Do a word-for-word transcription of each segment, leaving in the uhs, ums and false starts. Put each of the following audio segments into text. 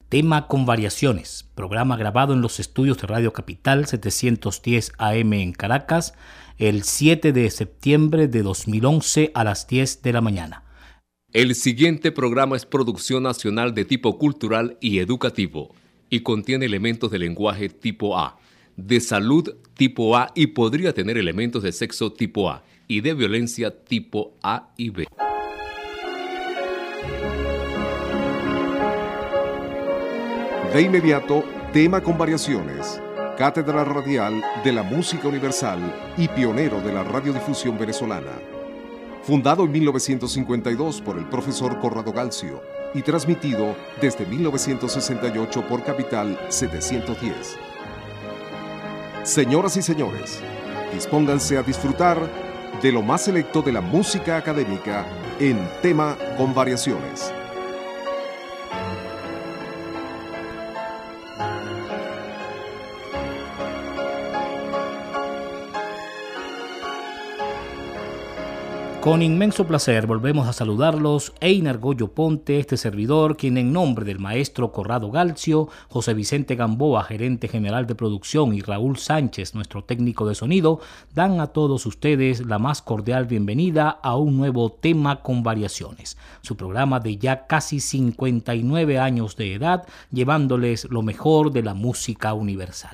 Tema con variaciones, programa grabado en los estudios de Radio Capital setecientos diez A M en Caracas el siete de septiembre de dos mil once a las diez de la mañana. El siguiente programa es producción nacional de tipo cultural y educativo y contiene elementos de lenguaje tipo A, de salud tipo A y podría tener elementos de sexo tipo A y de violencia tipo A y B. De inmediato, tema con variaciones. Cátedra Radial de la Música Universal y pionero de la radiodifusión venezolana. Fundado en mil novecientos cincuenta y dos por el profesor Corrado Galcio y transmitido desde mil novecientos sesenta y ocho por Capital setecientos diez. Señoras y señores, dispónganse a disfrutar de lo más selecto de la música académica en tema con variaciones. Con inmenso placer volvemos a saludarlos, Einar Goyo Ponte, este servidor, quien en nombre del maestro Corrado Galcio, José Vicente Gamboa, gerente general de producción, y Raúl Sánchez, nuestro técnico de sonido, dan a todos ustedes la más cordial bienvenida a un nuevo tema con variaciones, su programa de ya casi cincuenta y nueve años de edad, llevándoles lo mejor de la música universal.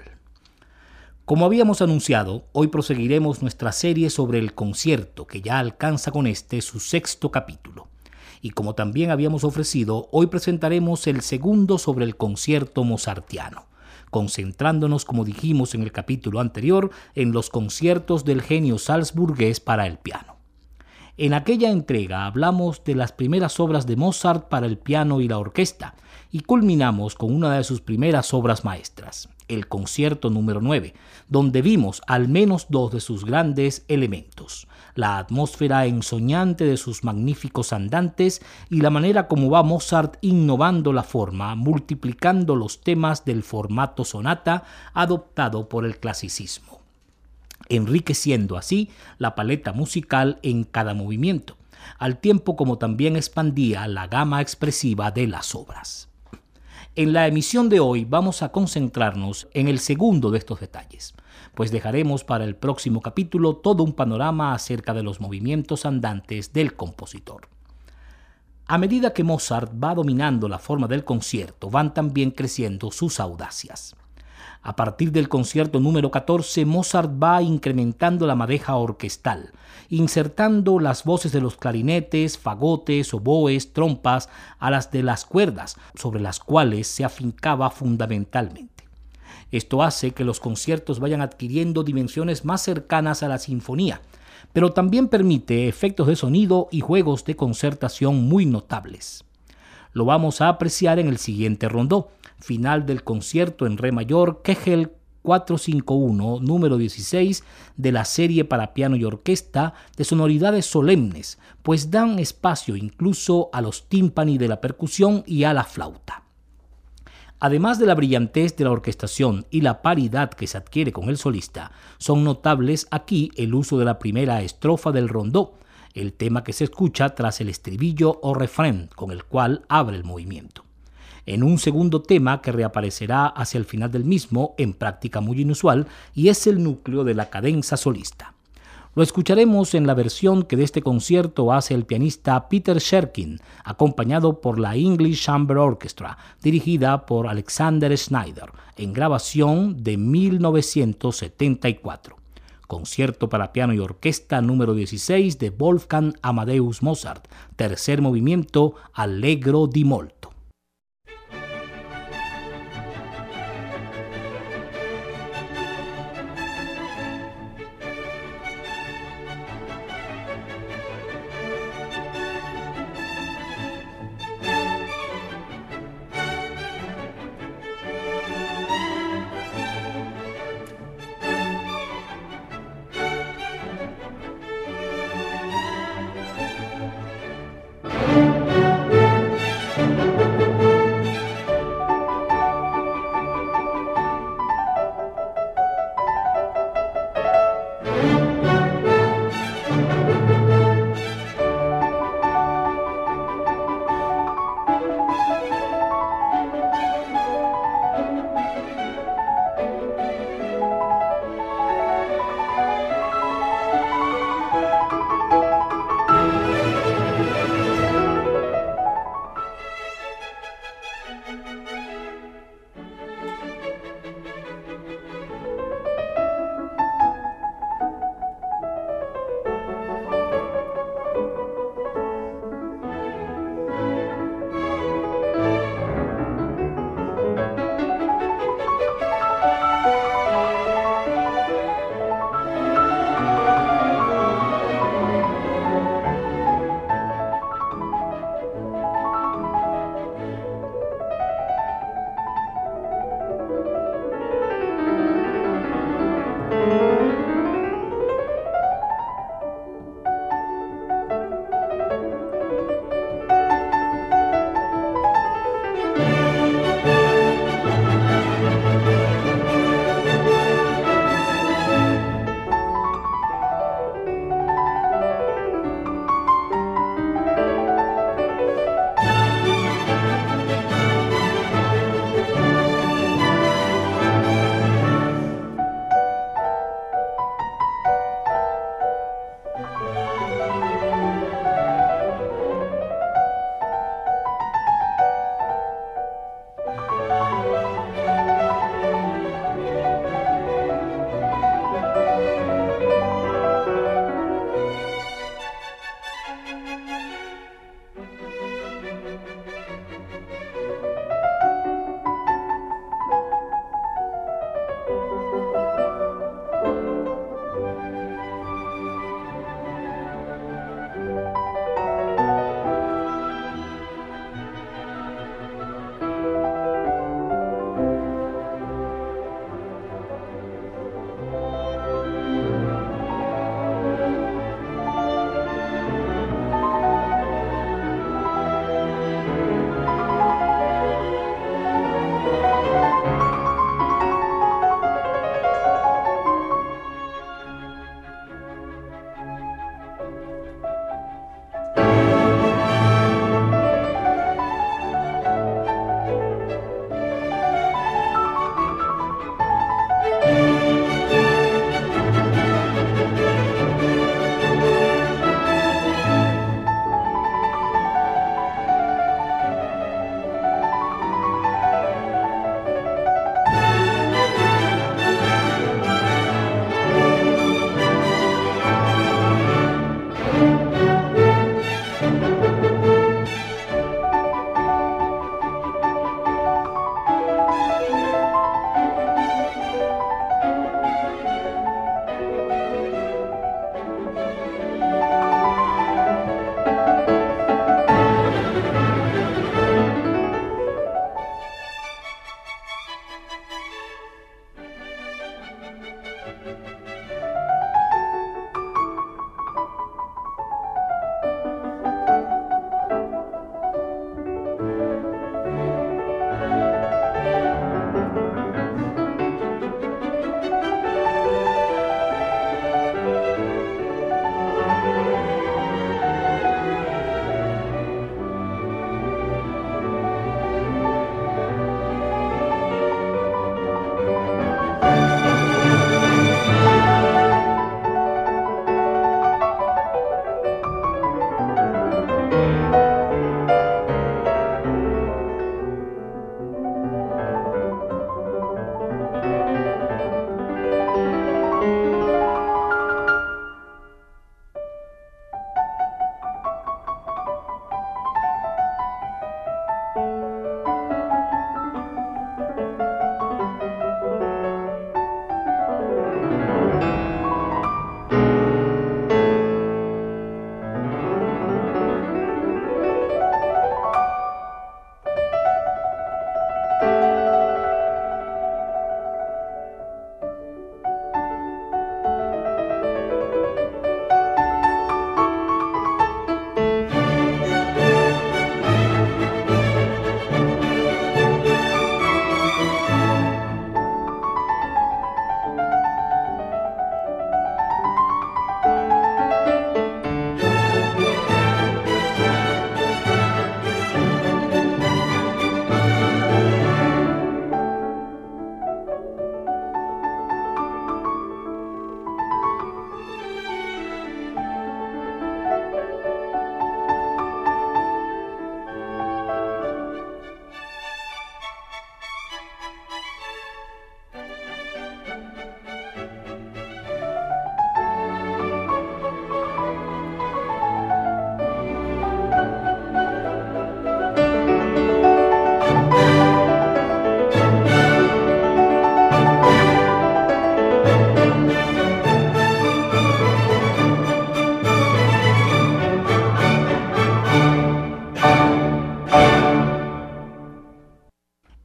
Como habíamos anunciado, hoy proseguiremos nuestra serie sobre el concierto, que ya alcanza con este su sexto capítulo. Y como también habíamos ofrecido, hoy presentaremos el segundo sobre el concierto mozartiano, concentrándonos, como dijimos en el capítulo anterior, en los conciertos del genio salzburgués para el piano. En aquella entrega hablamos de las primeras obras de Mozart para el piano y la orquesta, y culminamos con una de sus primeras obras maestras, el concierto número nueve, donde vimos al menos dos de sus grandes elementos, la atmósfera ensoñante de sus magníficos andantes y la manera como va Mozart innovando la forma, multiplicando los temas del formato sonata adoptado por el clasicismo, enriqueciendo así la paleta musical en cada movimiento, al tiempo como también expandía la gama expresiva de las obras. En la emisión de hoy vamos a concentrarnos en el segundo de estos detalles, pues dejaremos para el próximo capítulo todo un panorama acerca de los movimientos andantes del compositor. A medida que Mozart va dominando la forma del concierto, van también creciendo sus audacias. A partir del concierto número catorce, Mozart va incrementando la madeja orquestal, insertando las voces de los clarinetes, fagotes, oboes, trompas a las de las cuerdas, sobre las cuales se afincaba fundamentalmente. Esto hace que los conciertos vayan adquiriendo dimensiones más cercanas a la sinfonía, pero también permite efectos de sonido y juegos de concertación muy notables. Lo vamos a apreciar en el siguiente rondó, final del concierto en re mayor Kegel cuatrocientos cincuenta y uno, número dieciséis de la serie para piano y orquesta, de sonoridades solemnes, pues dan espacio incluso a los tímpani de la percusión y a la flauta. Además de la brillantez de la orquestación y la paridad que se adquiere con el solista, son notables aquí el uso de la primera estrofa del rondó, el tema que se escucha tras el estribillo o refrén con el cual abre el movimiento, en un segundo tema que reaparecerá hacia el final del mismo, en práctica muy inusual, y es el núcleo de la cadenza solista. Lo escucharemos en la versión que de este concierto hace el pianista Peter Sherkin, acompañado por la English Chamber Orchestra, dirigida por Alexander Schneider, en grabación de mil novecientos setenta y cuatro. Concierto para piano y orquesta número dieciséis de Wolfgang Amadeus Mozart, tercer movimiento, Allegro di molto.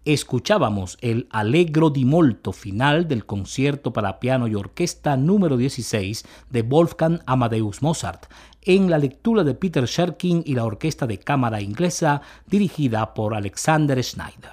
Escuchábamos el Allegro di molto final del concierto para piano y orquesta número dieciséis de Wolfgang Amadeus Mozart, en la lectura de Peter Sherkin y la orquesta de cámara inglesa dirigida por Alexander Schneider.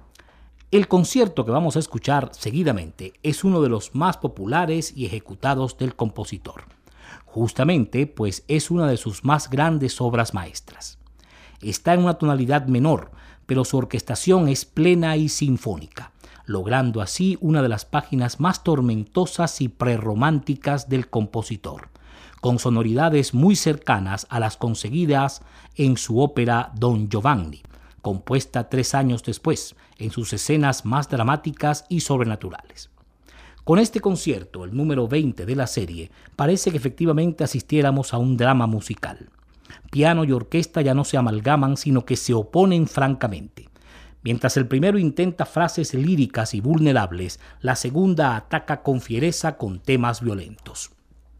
El concierto que vamos a escuchar seguidamente es uno de los más populares y ejecutados del compositor, justamente pues es una de sus más grandes obras maestras. Está en una tonalidad menor, pero su orquestación es plena y sinfónica, logrando así una de las páginas más tormentosas y prerrománticas del compositor, con sonoridades muy cercanas a las conseguidas en su ópera Don Giovanni, compuesta tres años después, en sus escenas más dramáticas y sobrenaturales. Con este concierto, el número veinte de la serie, parece que efectivamente asistiéramos a un drama musical. Piano y orquesta ya no se amalgaman, sino que se oponen francamente. Mientras el primero intenta frases líricas y vulnerables, la segunda ataca con fiereza con temas violentos.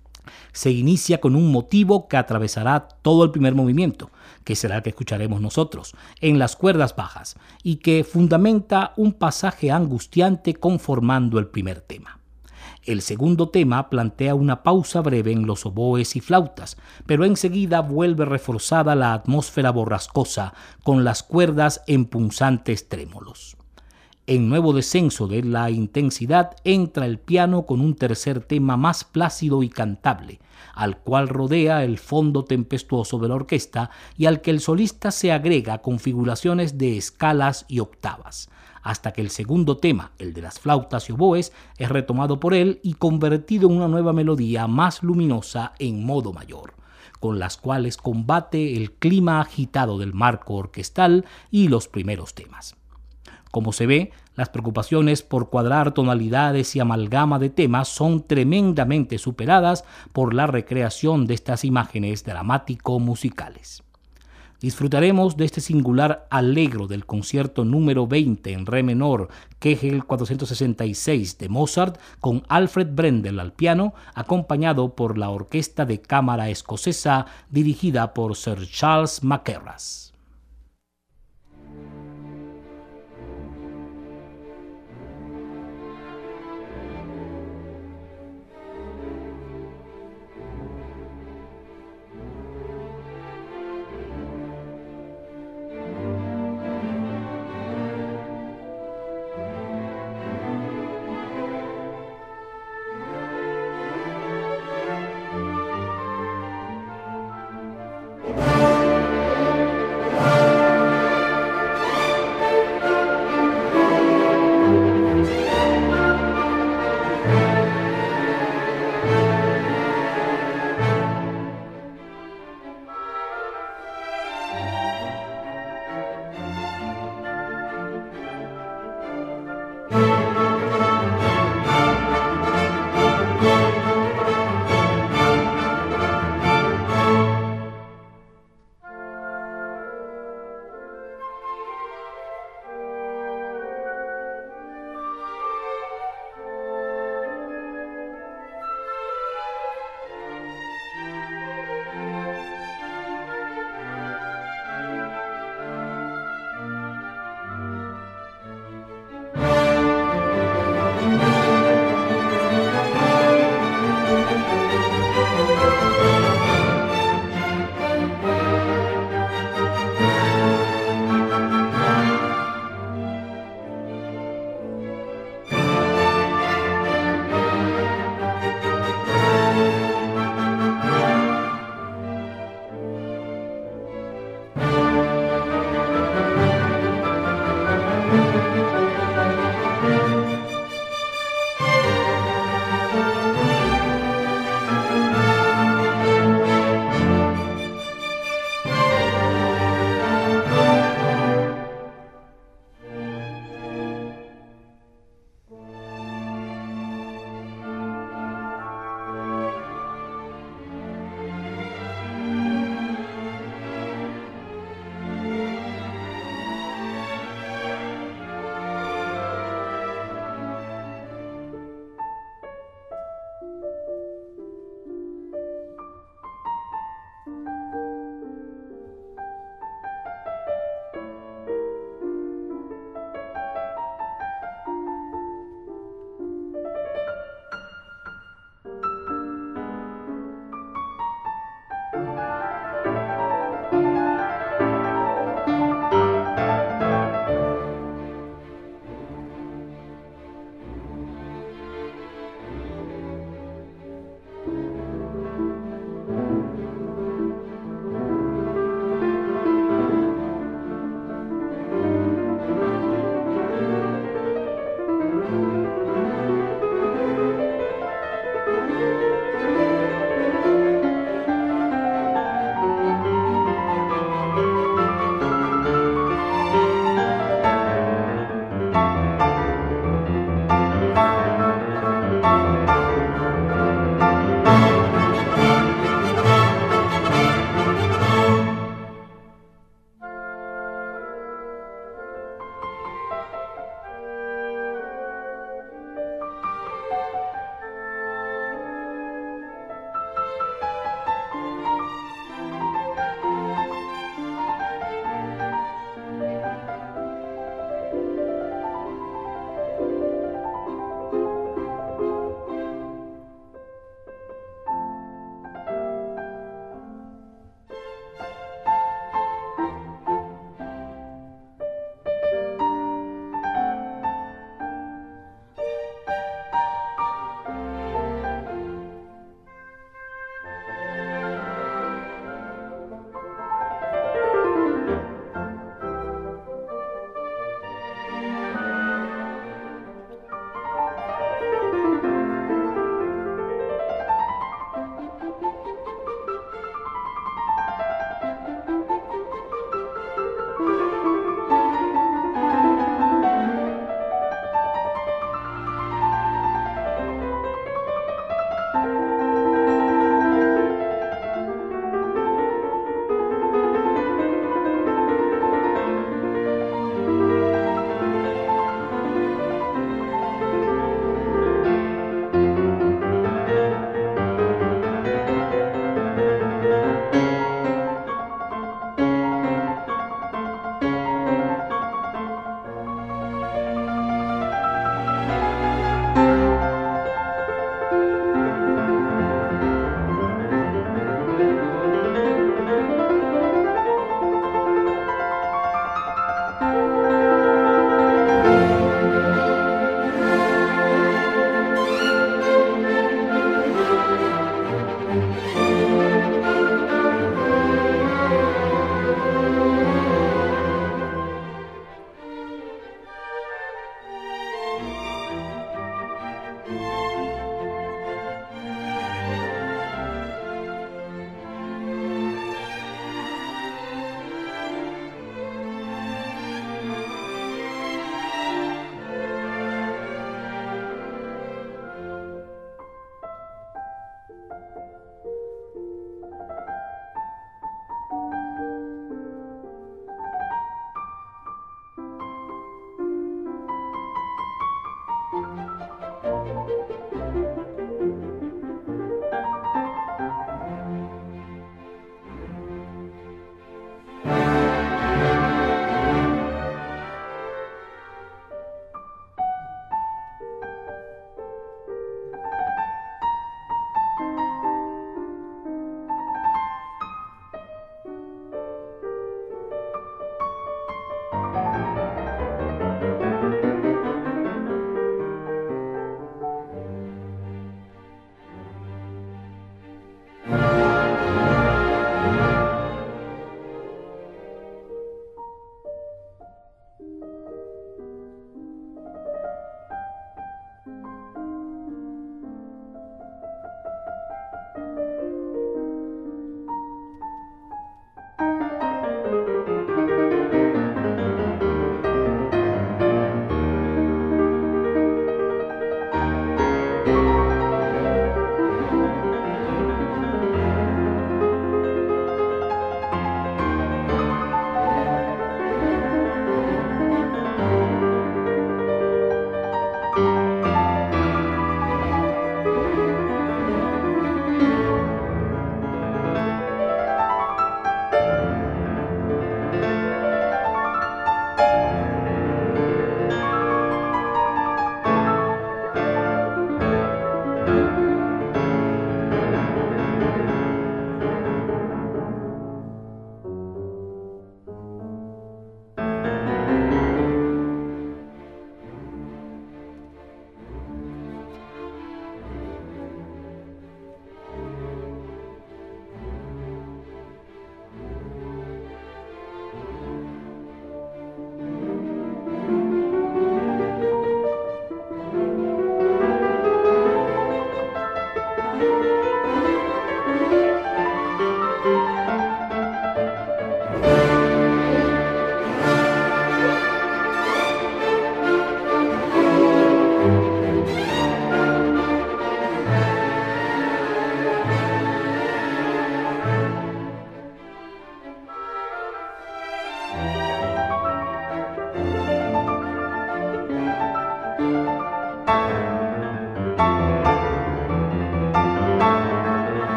Se inicia con un motivo que atravesará todo el primer movimiento, que será el que escucharemos nosotros, en las cuerdas bajas, y que fundamenta un pasaje angustiante conformando el primer tema. El segundo tema plantea una pausa breve en los oboes y flautas, pero enseguida vuelve reforzada la atmósfera borrascosa con las cuerdas en punzantes trémolos. En nuevo descenso de la intensidad entra el piano con un tercer tema más plácido y cantable, al cual rodea el fondo tempestuoso de la orquesta y al que el solista se agrega configuraciones de escalas y octavas, hasta que el segundo tema, el de las flautas y oboes, es retomado por él y convertido en una nueva melodía más luminosa en modo mayor, con las cuales combate el clima agitado del marco orquestal y los primeros temas. Como se ve, las preocupaciones por cuadrar tonalidades y amalgama de temas son tremendamente superadas por la recreación de estas imágenes dramático-musicales. Disfrutaremos de este singular allegro del concierto número veinte en re menor, Kegel cuatrocientos sesenta y seis de Mozart, con Alfred Brendel al piano, acompañado por la orquesta de cámara escocesa dirigida por Sir Charles Mackerras.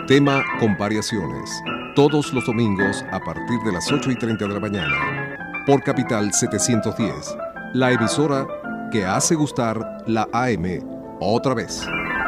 Tema con variaciones. Todos los domingos a partir de las ocho y treinta de la mañana. Por Capital setecientos diez. La emisora que hace gustar la A M otra vez.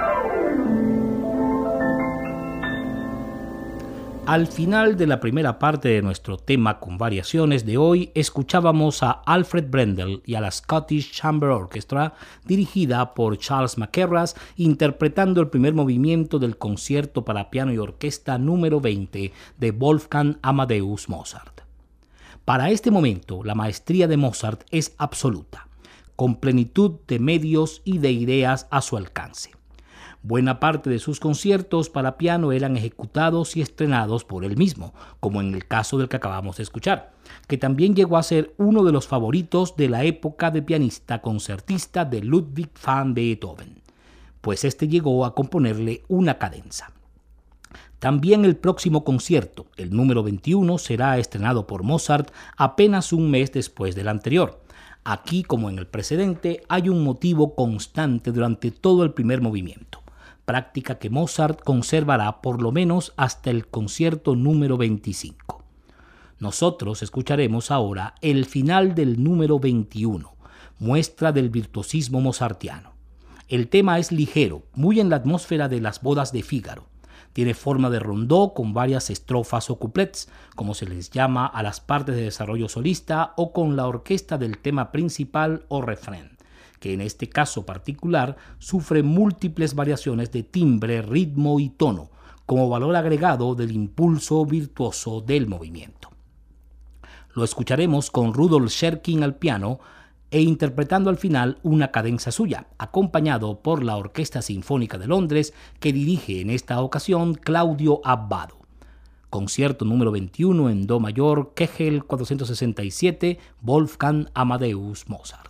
Al final de la primera parte de nuestro tema con variaciones de hoy, escuchábamos a Alfred Brendel y a la Scottish Chamber Orchestra, dirigida por Charles Mackerras, interpretando el primer movimiento del concierto para piano y orquesta número veinte de Wolfgang Amadeus Mozart. Para este momento, la maestría de Mozart es absoluta, con plenitud de medios y de ideas a su alcance. Buena parte de sus conciertos para piano eran ejecutados y estrenados por él mismo, como en el caso del que acabamos de escuchar, que también llegó a ser uno de los favoritos de la época de pianista concertista de Ludwig van Beethoven, pues este llegó a componerle una cadenza. También el próximo concierto, el número veintiuno, será estrenado por Mozart apenas un mes después del anterior. Aquí, como en el precedente, hay un motivo constante durante todo el primer movimiento, práctica que Mozart conservará por lo menos hasta el concierto número veinticinco. Nosotros escucharemos ahora el final del número veintiuno, muestra del virtuosismo mozartiano. El tema es ligero, muy en la atmósfera de Las bodas de Fígaro. Tiene forma de rondó con varias estrofas o couplets, como se les llama a las partes de desarrollo solista, o con la orquesta del tema principal o refrén, que en este caso particular sufre múltiples variaciones de timbre, ritmo y tono, como valor agregado del impulso virtuoso del movimiento. Lo escucharemos con Rudolf Scherking al piano e interpretando al final una cadenza suya, acompañado por la Orquesta Sinfónica de Londres, que dirige en esta ocasión Claudio Abbado. Concierto número veintiuno en Do mayor, Kegel cuatrocientos sesenta y siete, Wolfgang Amadeus Mozart.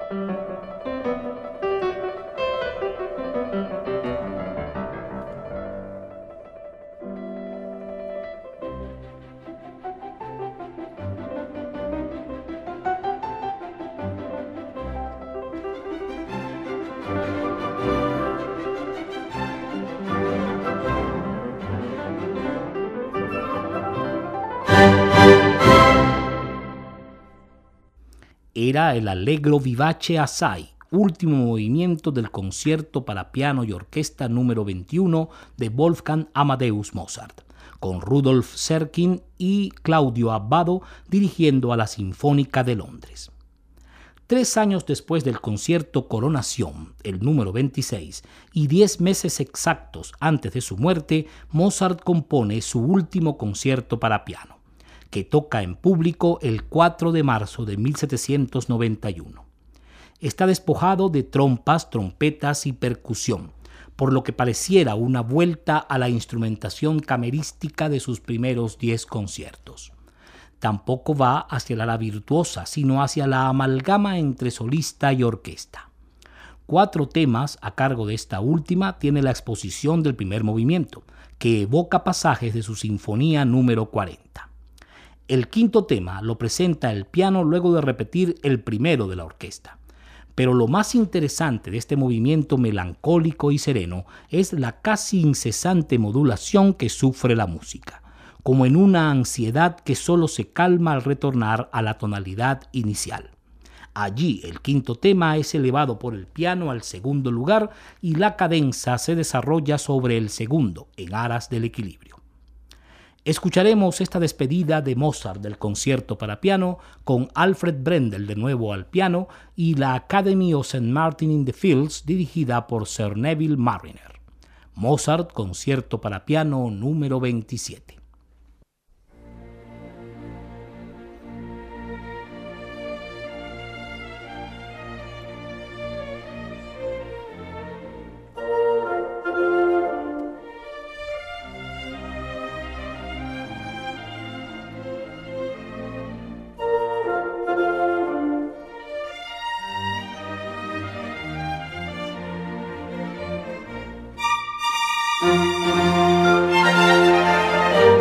Era el Allegro vivace assai, último movimiento del concierto para piano y orquesta número veintiuno de Wolfgang Amadeus Mozart, con Rudolf Serkin y Claudio Abbado dirigiendo a la Sinfónica de Londres. Tres años después del concierto Coronación, el número veintiséis, y diez meses exactos antes de su muerte, Mozart compone su último concierto para piano, que toca en público el cuatro de marzo de mil setecientos noventa y uno. Está despojado de trompas, trompetas y percusión, por lo que pareciera una vuelta a la instrumentación camerística de sus primeros diez conciertos. Tampoco va hacia la ala virtuosa, sino hacia la amalgama entre solista y orquesta. Cuatro temas a cargo de esta última tiene la exposición del primer movimiento, que evoca pasajes de su sinfonía número cuarenta. El quinto tema lo presenta el piano luego de repetir el primero de la orquesta. Pero lo más interesante de este movimiento melancólico y sereno es la casi incesante modulación que sufre la música, como en una ansiedad que solo se calma al retornar a la tonalidad inicial. Allí el quinto tema es elevado por el piano al segundo lugar y la cadenza se desarrolla sobre el segundo en aras del equilibrio. Escucharemos esta despedida de Mozart del concierto para piano con Alfred Brendel de nuevo al piano y la Academy of Saint Martin in the Fields dirigida por Sir Neville Marriner. Mozart, concierto para piano número veintisiete. Thank you.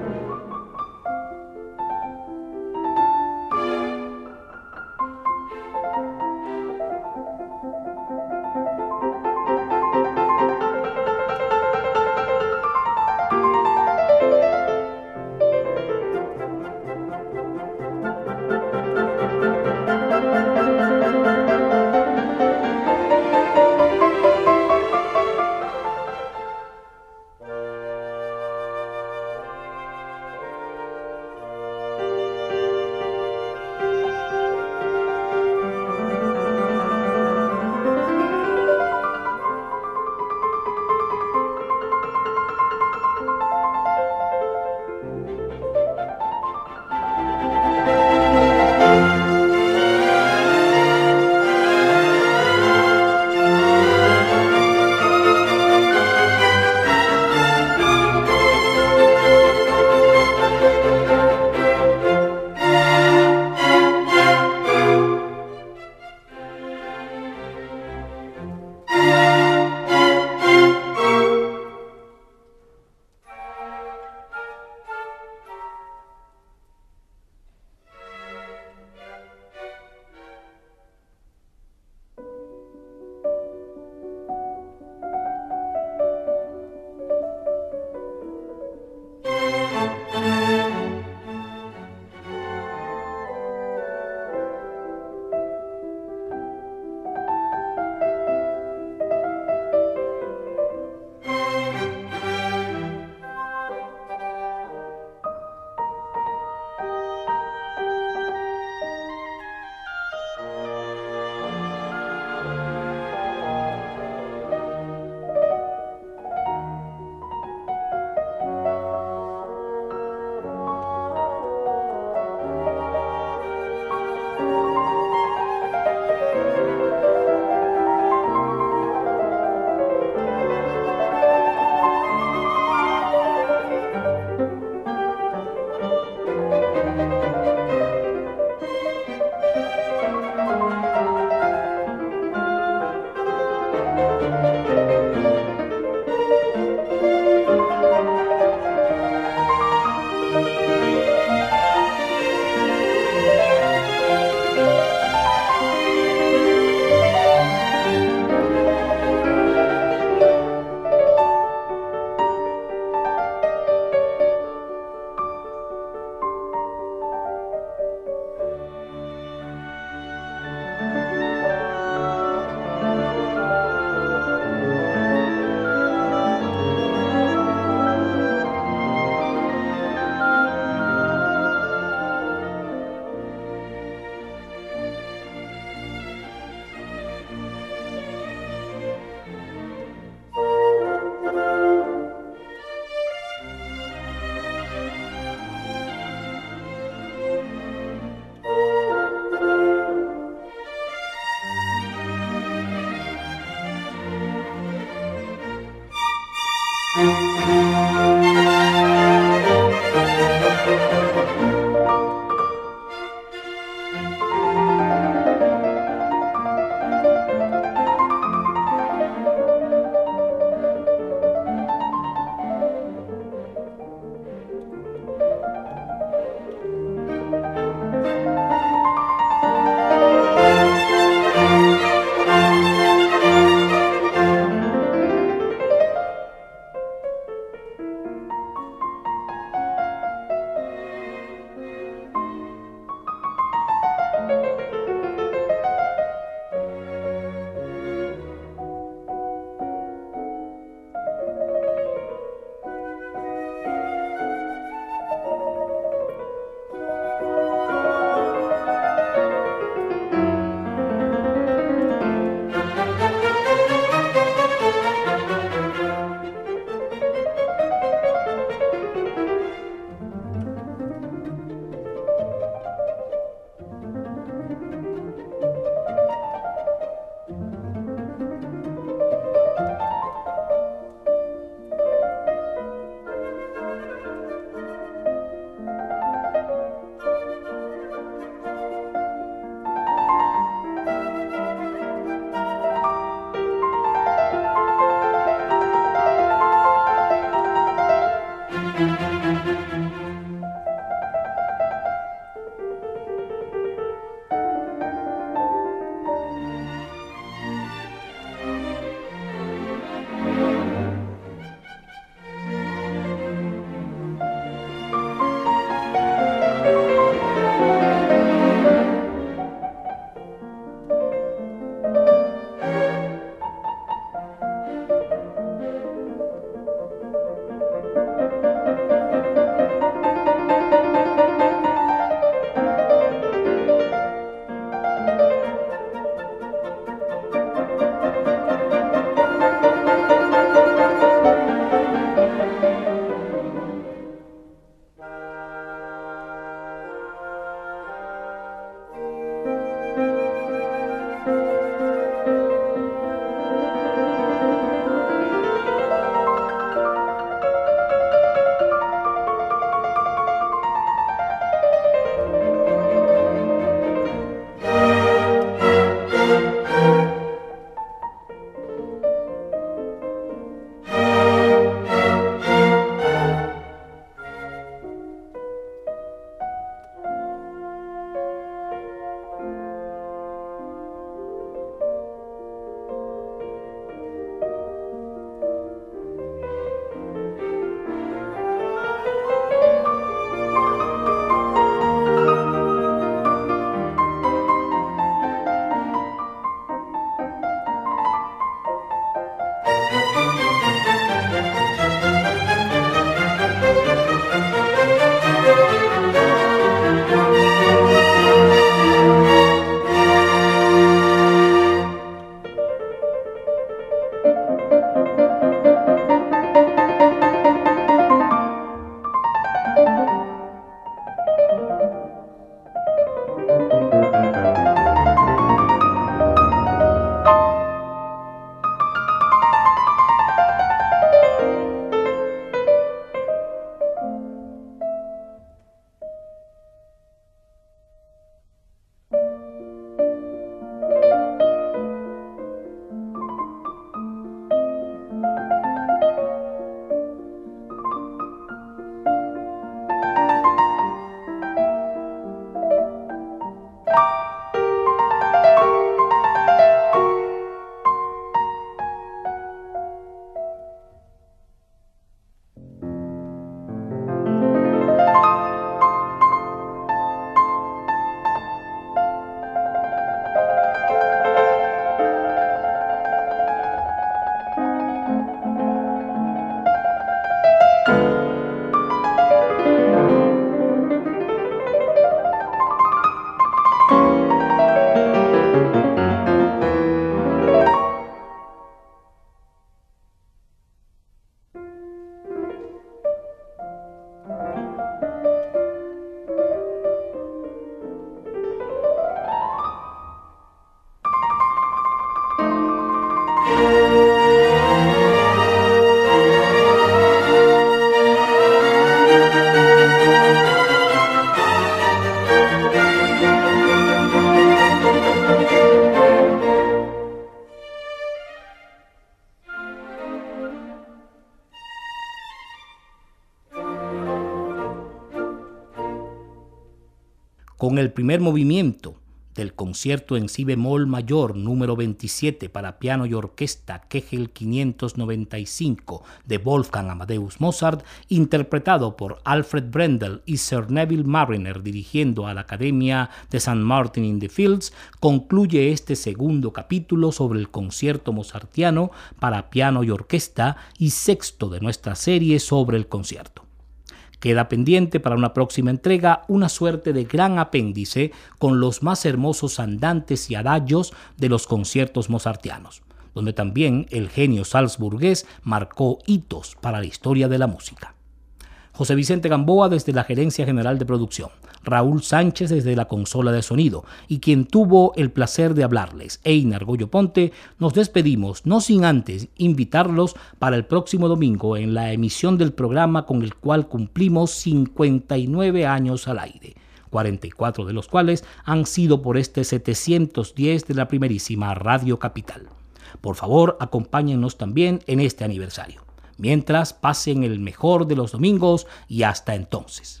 con el primer movimiento del concierto en si bemol mayor número veintisiete para piano y orquesta Kegel quinientos noventa y cinco de Wolfgang Amadeus Mozart, interpretado por Alfred Brendel y Sir Neville Marriner dirigiendo a la Academia de Saint Martin in the Fields, concluye este segundo capítulo sobre el concierto mozartiano para piano y orquesta y sexto de nuestra serie sobre el concierto. Queda pendiente para una próxima entrega una suerte de gran apéndice con los más hermosos andantes y adagios de los conciertos mozartianos, donde también el genio salzburgués marcó hitos para la historia de la música. José Vicente Gamboa desde la Gerencia General de Producción, Raúl Sánchez desde la consola de sonido y quien tuvo el placer de hablarles, Einar Goyo Ponte, nos despedimos no sin antes invitarlos para el próximo domingo en la emisión del programa con el cual cumplimos cincuenta y nueve años al aire, cuarenta y cuatro de los cuales han sido por este setecientos diez de la primerísima Radio Capital. Por favor, acompáñennos también en este aniversario. Mientras, pasen el mejor de los domingos y hasta entonces.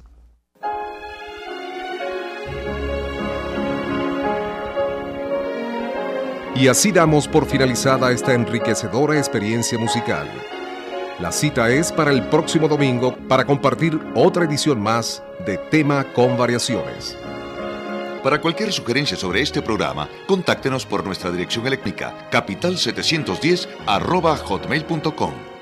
Y así damos por finalizada esta enriquecedora experiencia musical. La cita es para el próximo domingo para compartir otra edición más de Tema con Variaciones. Para cualquier sugerencia sobre este programa, contáctenos por nuestra dirección electrónica capital setecientos diez arroba hotmail punto com.